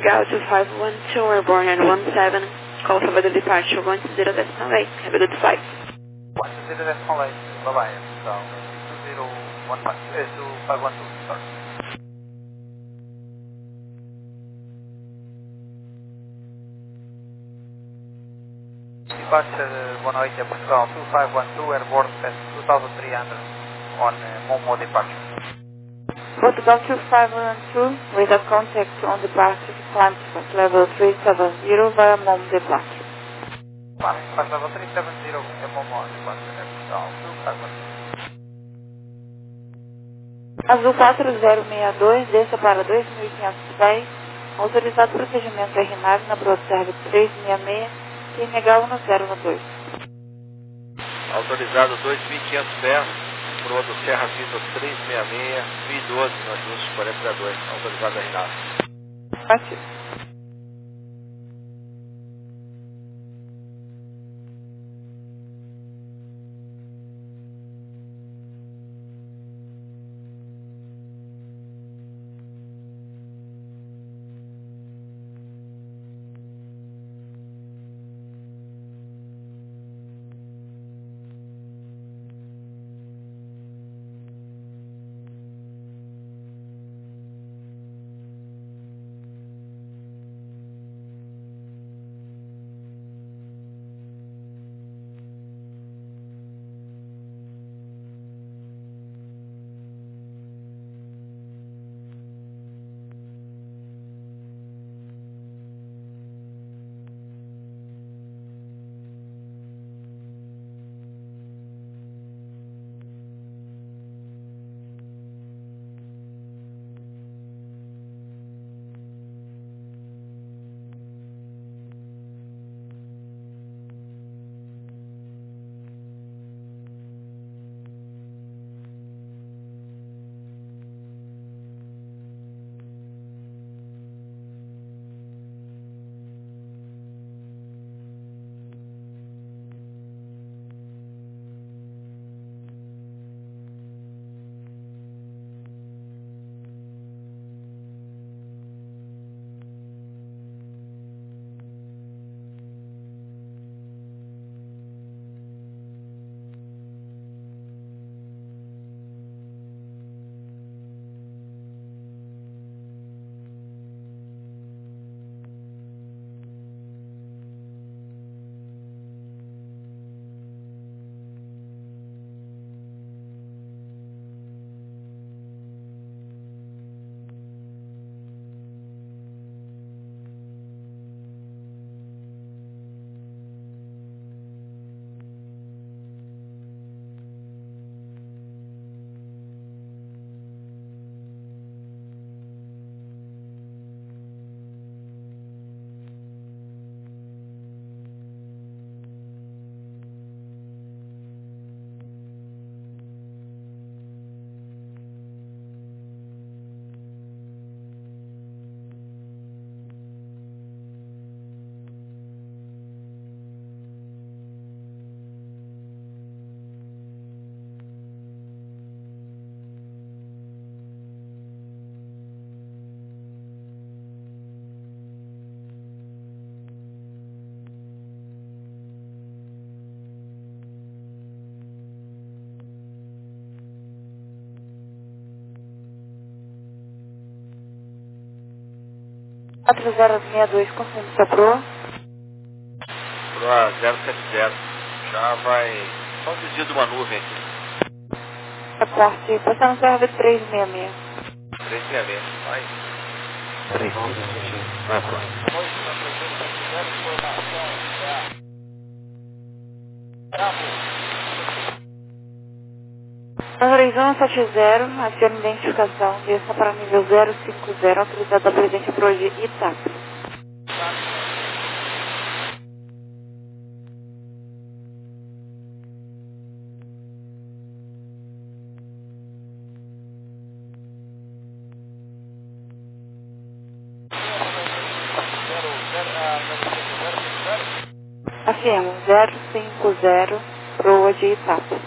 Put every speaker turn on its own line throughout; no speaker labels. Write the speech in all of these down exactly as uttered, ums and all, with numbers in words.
Portugal two five one two, airborne and one seven, call for the departure one zero decimal eight, have a good flight.
one zero decimal eight, bye-bye, so two zero one five, uh, two five one two, sorry. Departure one oh eight Portugal two five one two, airborne at two thousand three hundred on uh, Momo departure.
Portugal two five one two, radar contact on departure, climb to level three seven zero via Momo departure.
Climb level three seven zero via Momo departure at Portugal two five one two.
Azul quatro zero seis dois, desça para dois mil e quinhentos pés, autorizado procedimento R nove na Proserve trezentos e sessenta e seis, Q N H um zero um dois.
Autorizado dois mil e quinhentos pés, proa do Serra Vitor trezentos e sessenta e seis, mil e doze no ajuste quarenta e dois, autorizado R nove.
Ativo. quatro zero seis dois, confirme sua proa.
Proa zero sete zero, já vai só um desvio de uma nuvem aqui.
Reporte, passando serve trezentos e sessenta e seis.
trezentos e sessenta e seis, vai. Peraí, vai pro.
Horizon sete zero, acione identificação, desça para nível zero cinco zero, autorizado a presente para hoje Itap. Afirmo, zero cinco zero, proa de Itap.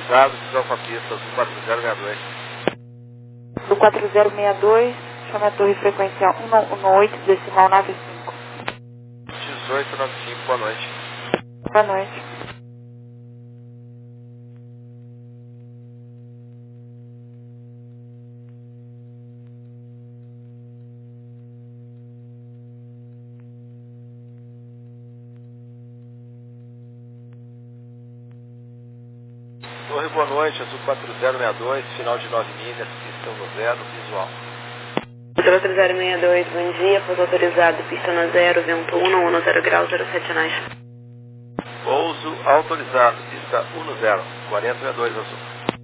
autorizado, visão com a pista, azul quatro zero seis dois.
Do quatro zero seis dois, chame a torre frequencial cento e oito, decimal nave cinco.
dezoito noventa e cinco, boa noite.
Boa noite.
Torre, boa noite, azul quatro zero seis dois, final de nove milhas, pista no zero, visual.
quatro zero seis dois, bom dia, pouso autorizado, pista no zero, vento um, um zero grau, zero sete nós.
Pouso autorizado, pista um zero, quarenta e dois azul.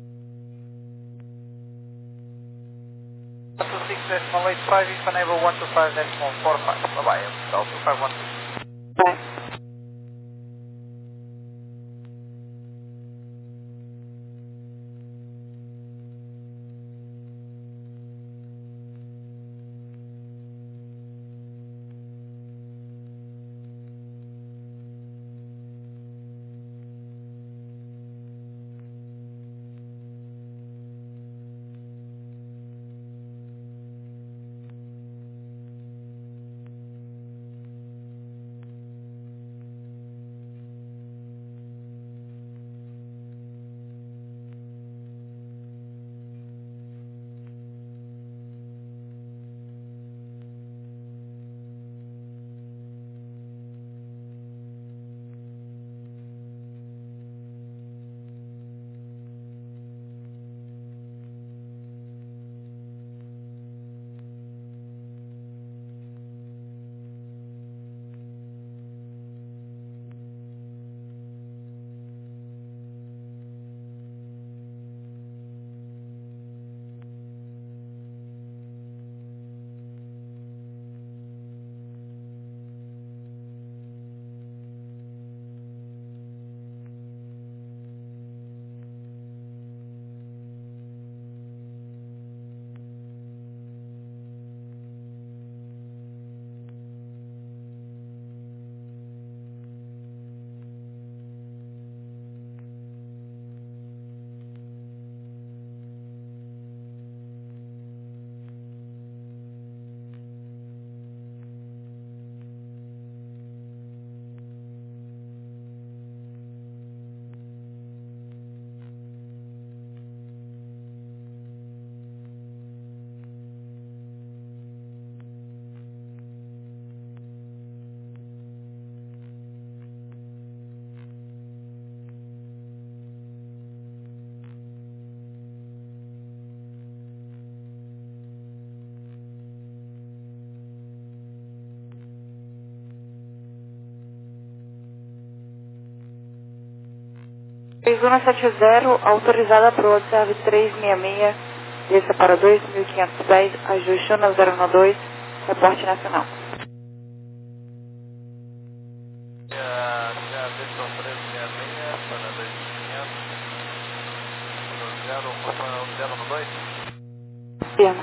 one two six decimal eight five, if enable one two five decimal four five. Bye-bye, Hotel two five one two.
Vai. três um sete zero, autorizada para o Observe três seis seis, desça para dois mil quinhentos dez, ajuste um zero um dois, reporte nacional. Firma.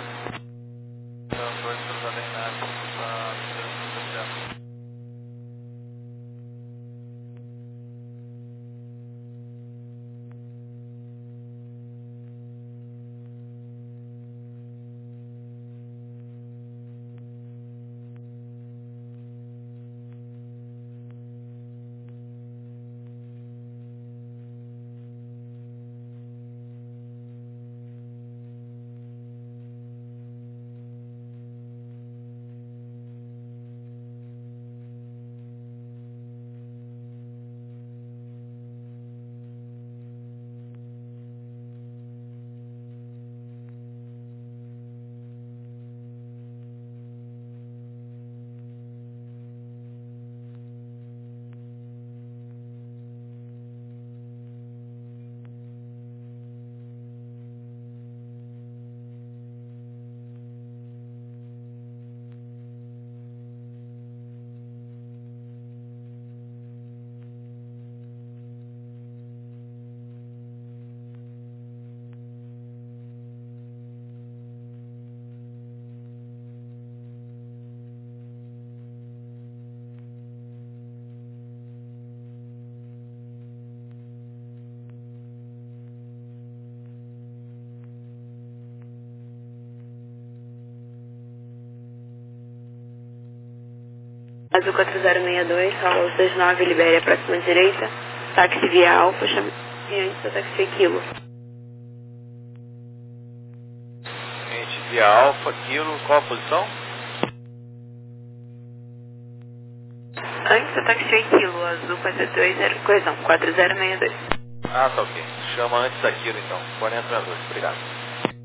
Azul quatro zero seis dois, Rolo dois nove, Libéria, próxima direita. Táxi via Alfa, chame antes do táxi Kilo.
Gente, via Alfa, Kilo, qual a posição?
Antes do táxi Kilo, Azul quatro dois zero, correção, quatro zero seis dois.
Ah, tá ok. Chama antes da Kilo então, quarenta sessenta e dois, obrigado.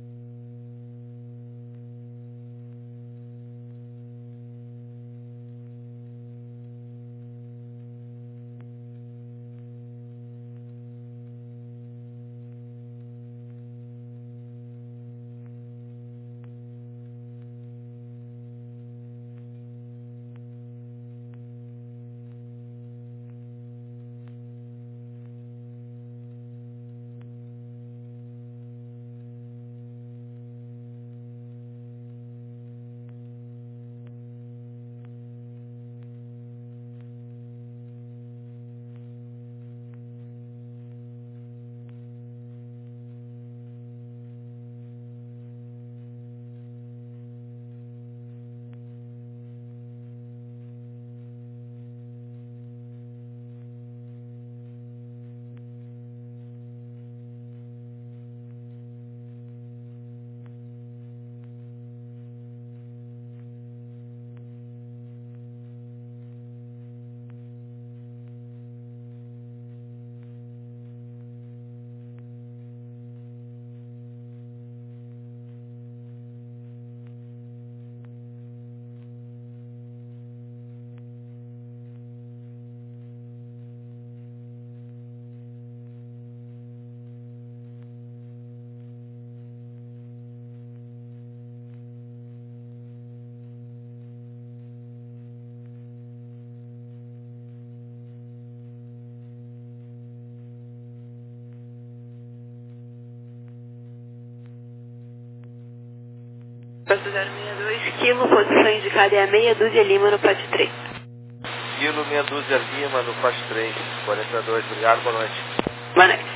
quatro zero seis dois, Kilo, posição indicada é a meia dúzia Lima no Pátio três.
Kilo, meia dúzia Lima no Pátio três, quarenta e dois, obrigado, boa noite.
Boa noite.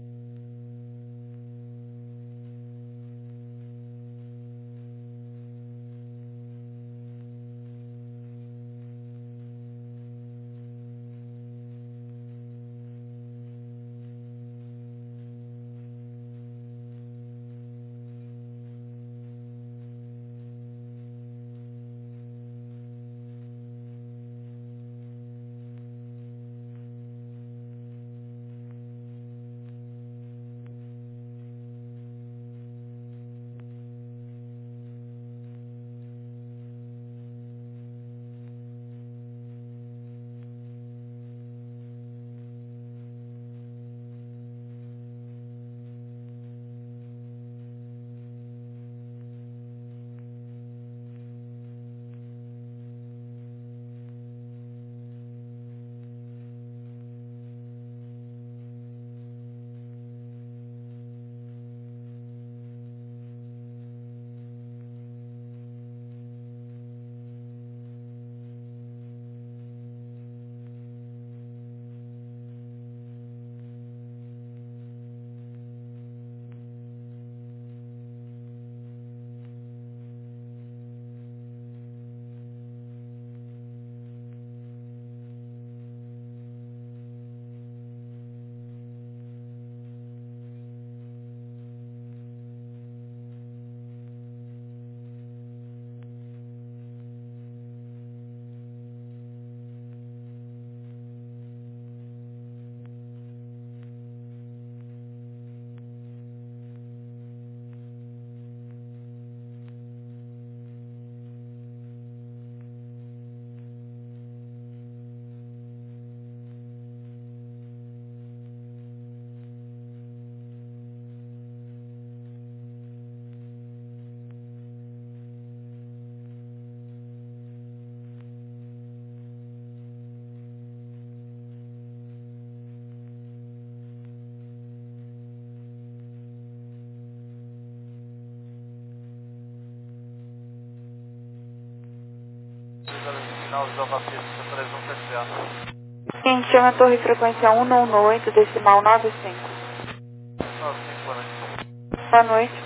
Final do Alfa Pista três um sete zero.
Sim, chama a torre frequência cento e dezenove, decimal noventa e cinco.
noventa e cinco, boa noite.
Boa noite.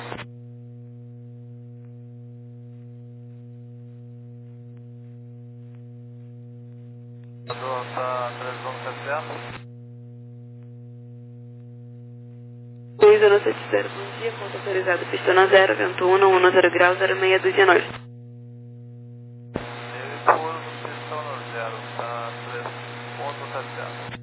tá três um sete zero.
dois zero sete zero, bom dia, ponto autorizado, pista na zero, vento um, um zero grau, zero seis dois nove.
Ele por pista no zero, tá três ponto sete zero.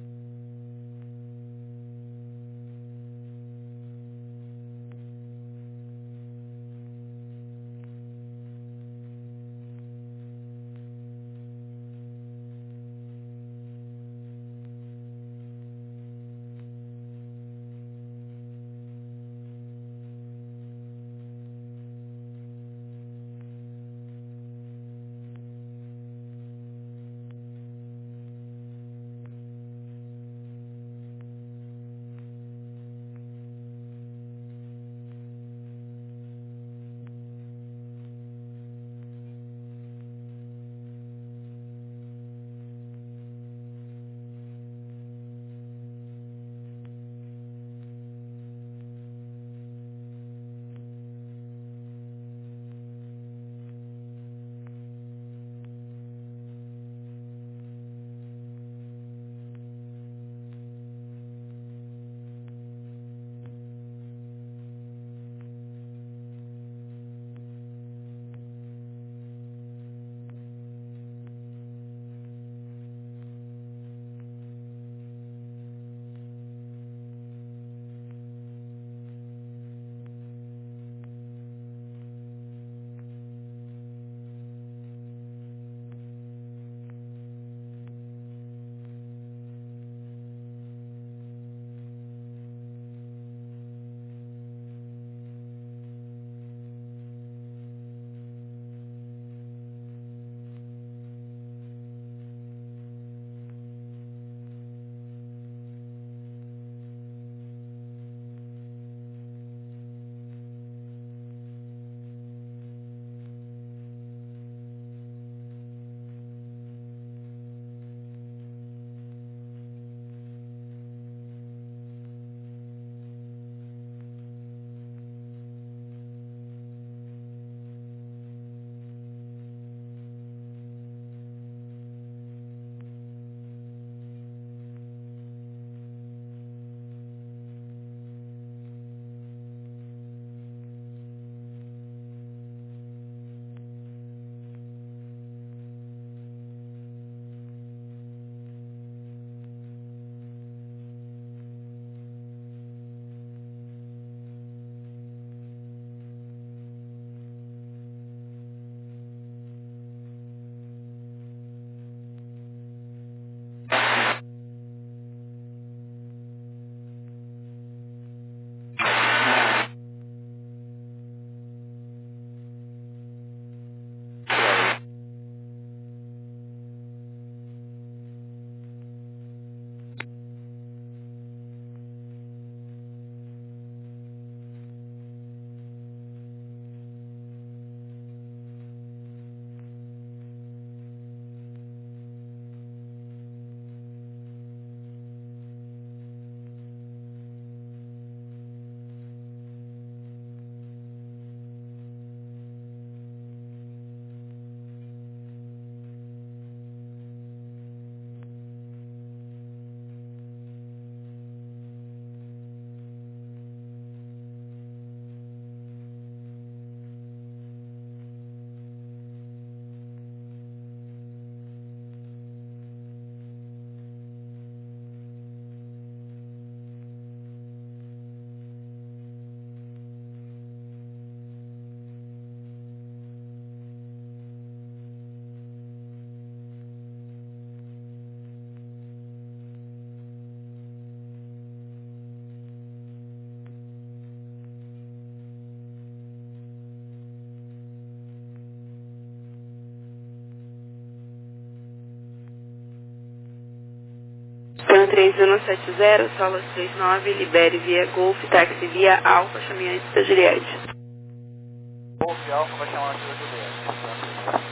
Pan três um sete zero, Solas três nove, libere via Golf, táxi via Alfa, chame antes da Juliette.
Golf Alfa vai chamar antes da Juliette.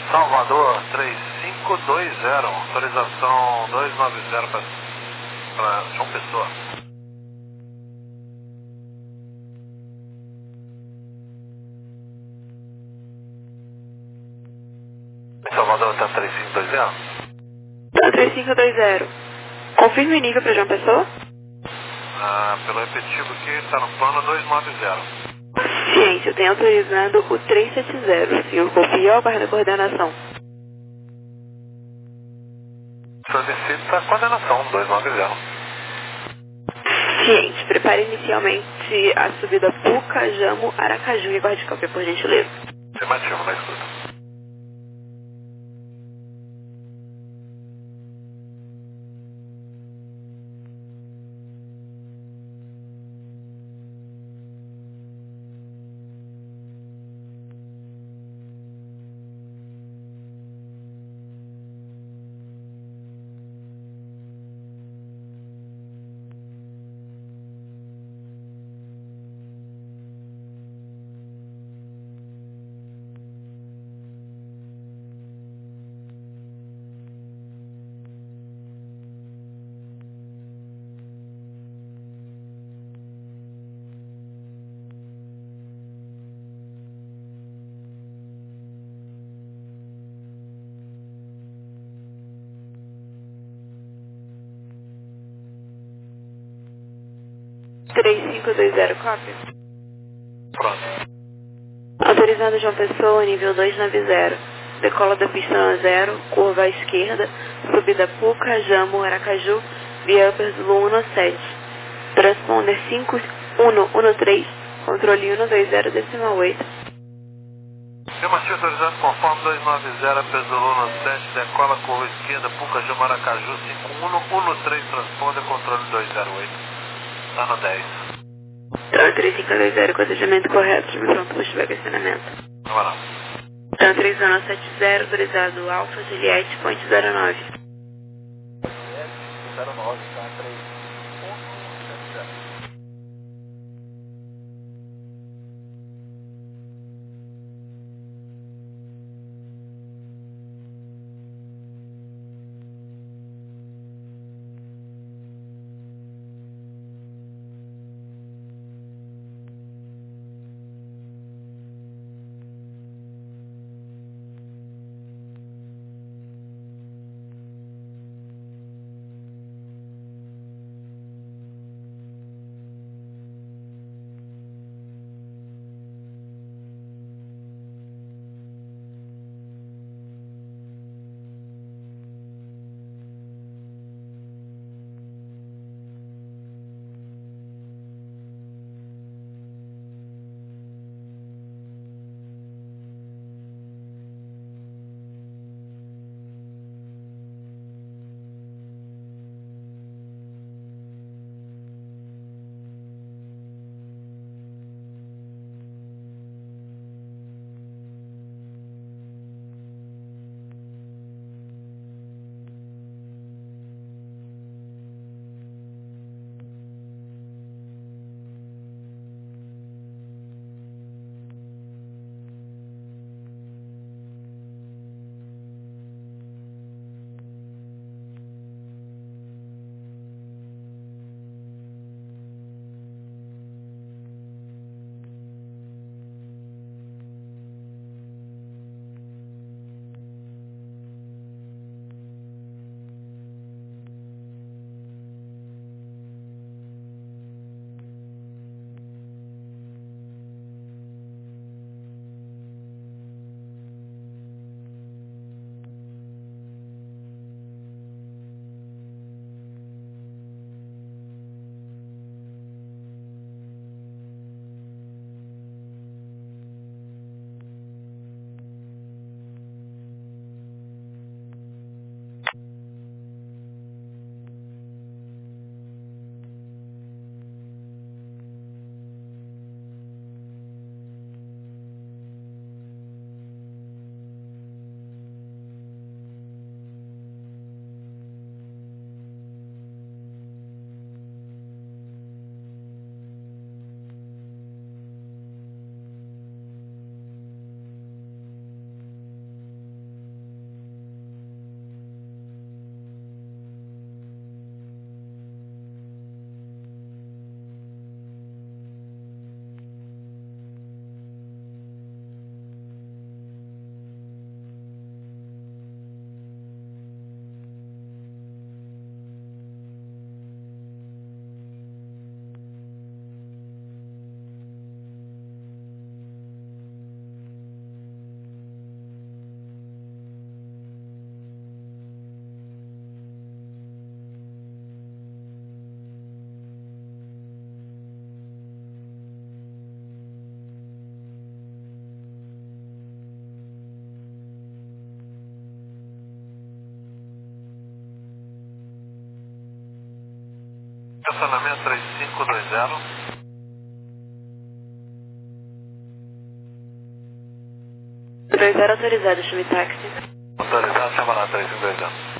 Salvador três cinco dois zero, autorização dois nove zero para João Pessoa. Salvador está três cinco dois zero?
Tá três cinco dois zero. Confirme o nível para João Pessoa.
Ah, pelo repetitivo aqui, está no plano dois nove zero.
Ciente, eu tenho autorizado o três sete zero. O senhor confia ou aguarda a coordenação?
Solicita a coordenação dois nove zero.
Ciente, prepare inicialmente a subida Puca, Jamo, Aracaju e aguarde cópia, por gentileza.
Afirmativo, na escuta.
três cinco dois zero, cópia.
Pronto.
Autorizado João Pessoa, nível dois nove zero. Decola da pista zero, curva à esquerda, subida Puca, Jamo, Aracaju, via Upper Zulu sete. Transponder cinco um um três, controle um dois zero decimal oito.
Afirmativo autorizado conforme dois nove zero, Pesolano sete, decola curva esquerda, Puca, Jamo, Aracaju, cinco um um três, transponder, controle dois zero oito. Tá no dez.
Tran três cinco dois zero, com atendimento correto, de pronto para estiver questionamento.
Vamos lá.
Tran três um sete zero, autorizado Alfa Juliette, ponto zero nove.
zero nove, tá? três um sete zero.
estacionamento três cinco dois zero.
dois zero autorizado, chame táxi.
Autorizado, chama lá três cinco dois zero.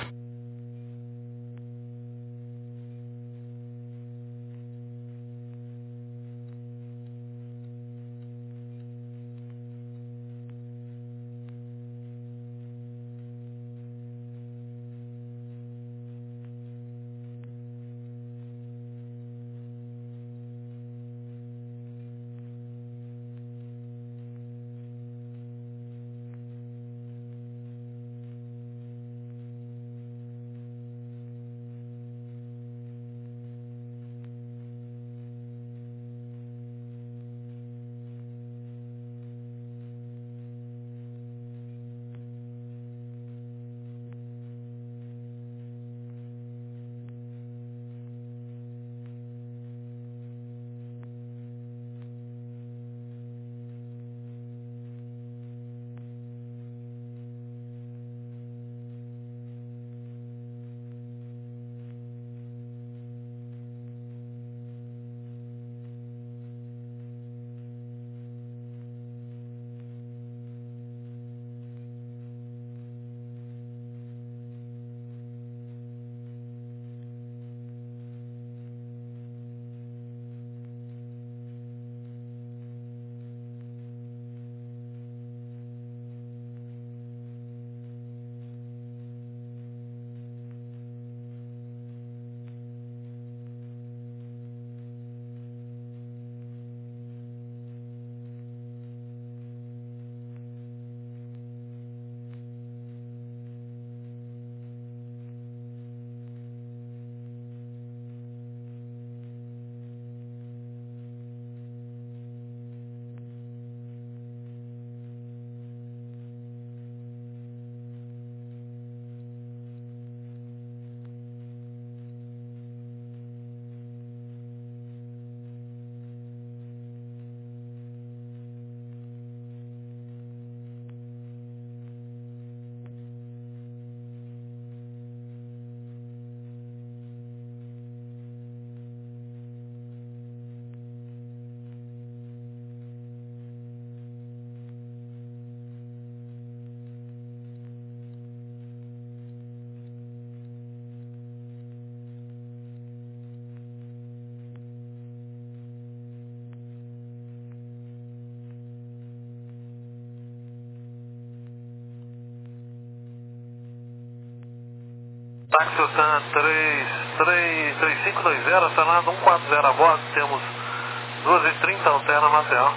Táxi Otan três cinco dois zero, acionado cento e quarenta a voz, temos duas e trinta alterna na tela.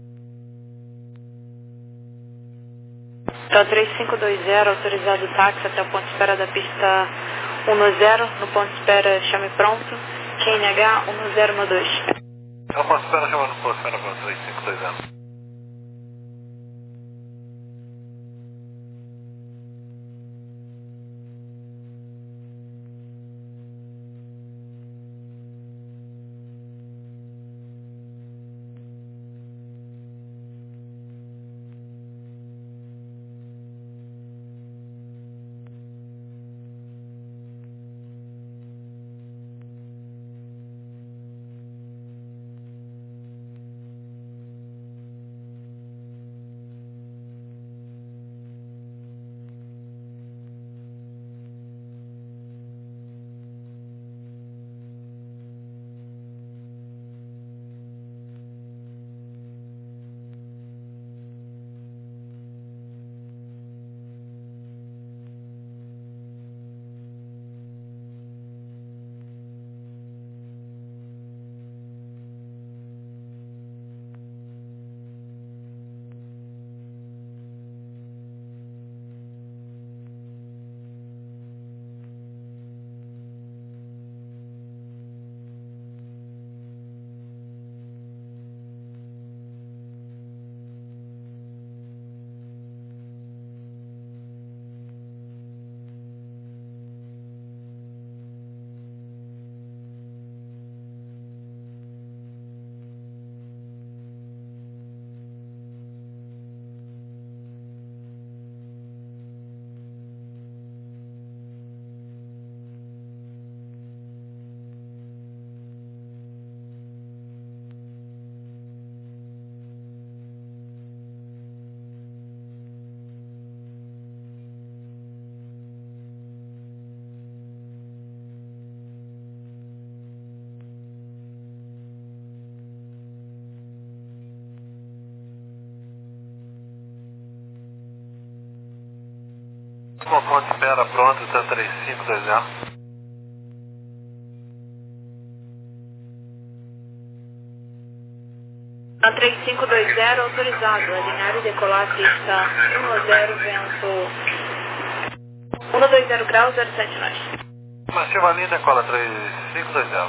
Então, três cinco dois zero, autorizado o táxi até o ponto de espera da pista um zero, no ponto de espera chame pronto, Q N H um zero um dois.
É o ponto de espera chamando o ponto de espera para três cinco dois zero. Uma ponte espera pronta, tá três cinco dois zero.
A três cinco dois zero autorizado, alinhar e decolar pista um zero, vento um dois zero graus, zero sete nós.
Massiva linda, cola três cinco dois zero.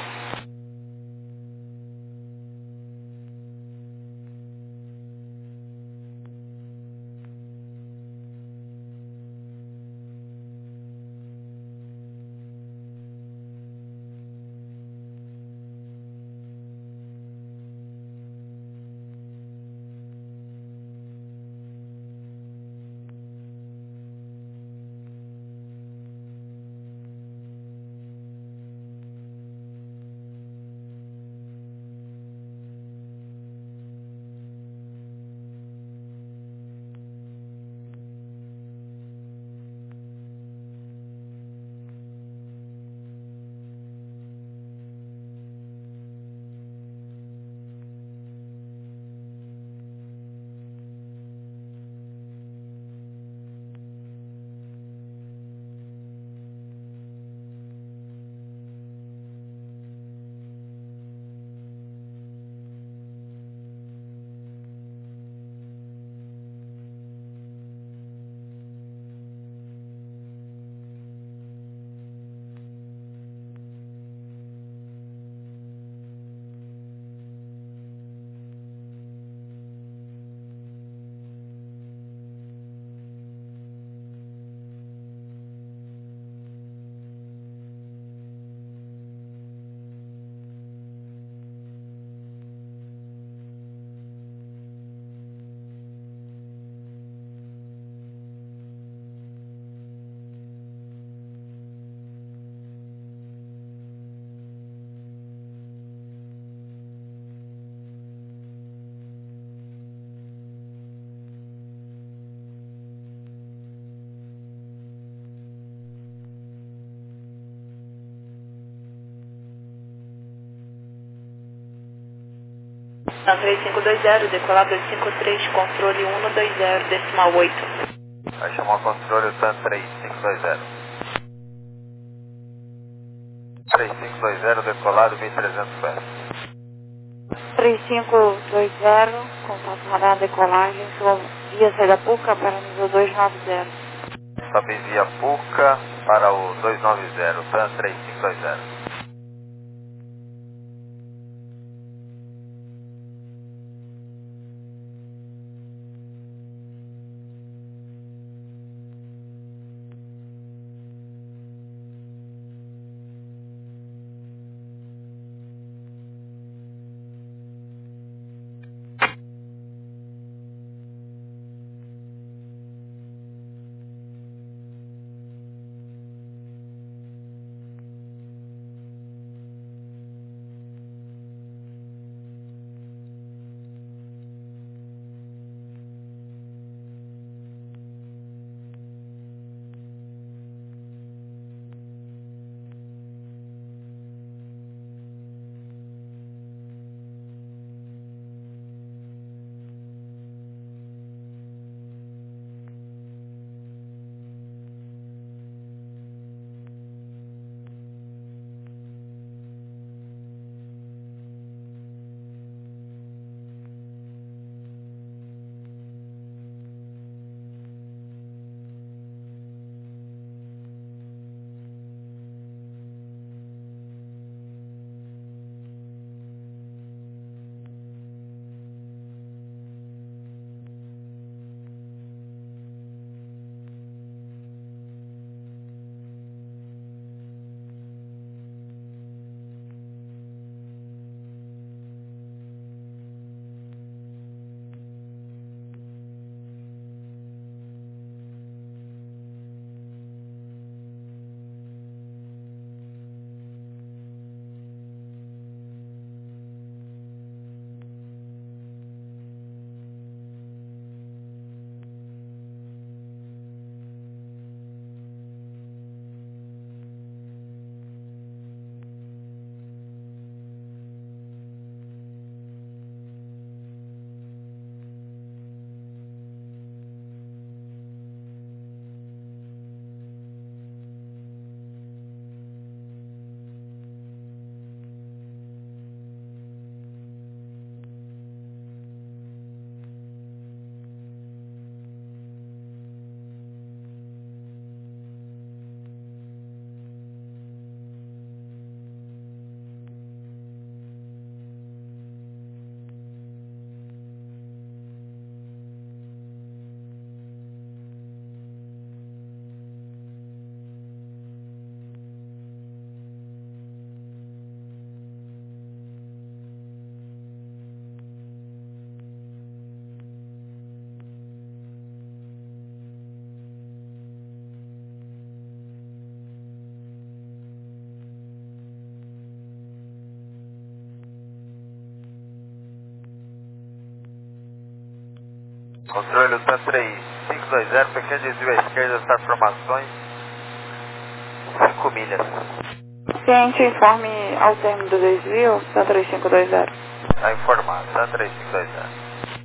Na três cinco dois zero, decolar dois cinco três, controle um dois zero, decimal oito.
Vai chamar o controle TAM três cinco dois zero. três cinco dois zero, decolado mil e trezentos pés.
três cinco dois zero, contato radar decolagem, sua via saída Puca para nível dois nove zero.
Sobe via Puca para o dois nove zero, TAM três cinco dois zero. Controle U T A três cinco dois zero, pequeno desvio à esquerda das formações, cinco milhas.
Ciente, informe ao término do desvio, U T A três cinco dois zero.
Está informado, U T A três cinco dois zero.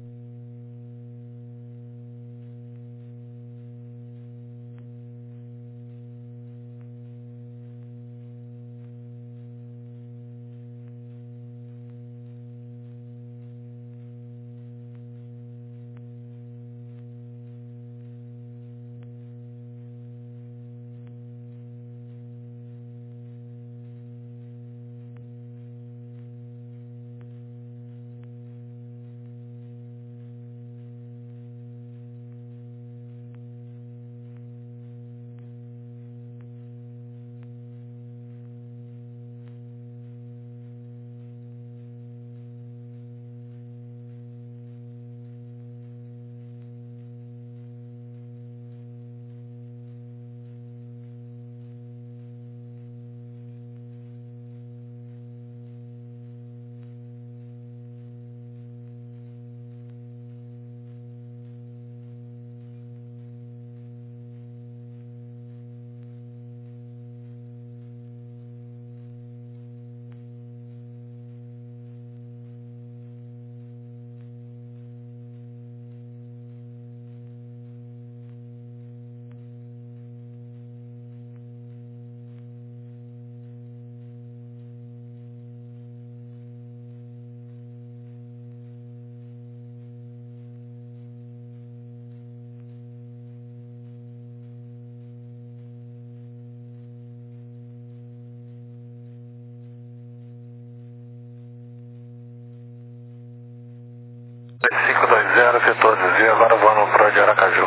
cinco dois zero, efetuou desvio, agora vamos para o de Aracaju.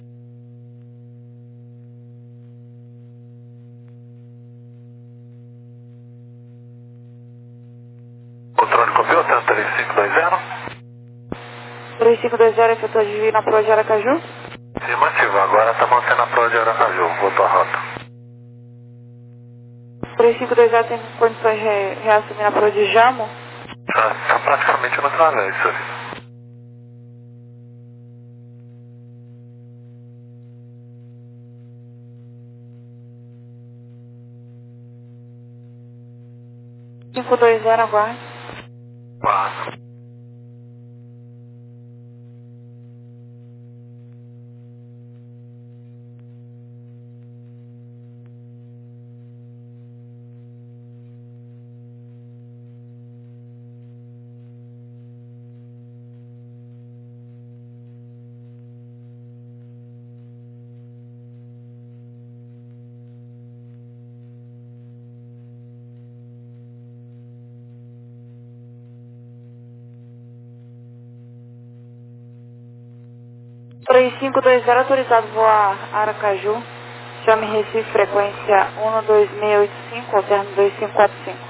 Controle copiou, tanto três cinco dois zero.
três cinco dois zero, efetuou desvio na proa de Aracaju.
Afirmativo, agora está mantendo a proa de Aracaju, voltou a rota.
três cinco dois zero tem condições de re reassumir na proa de Jamo.
Está tá praticamente no travesso ali.
cinco dois zero, aguarde.
Quatro.
três cinco dois zero, autorizado voar Aracaju. Chame Recife, frequência um dois seis oito cinco, alterno dois cinco quatro cinco.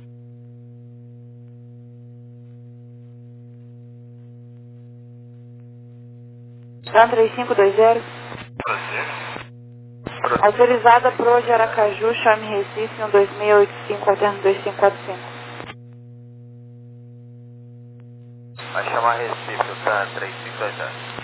Tá, três cinco dois zero. Autorizada proa de Aracaju, chame Recife um dois seis oito cinco, alterno dois cinco quatro cinco.
Vai chamar Recife, U T A três cinco dois zero.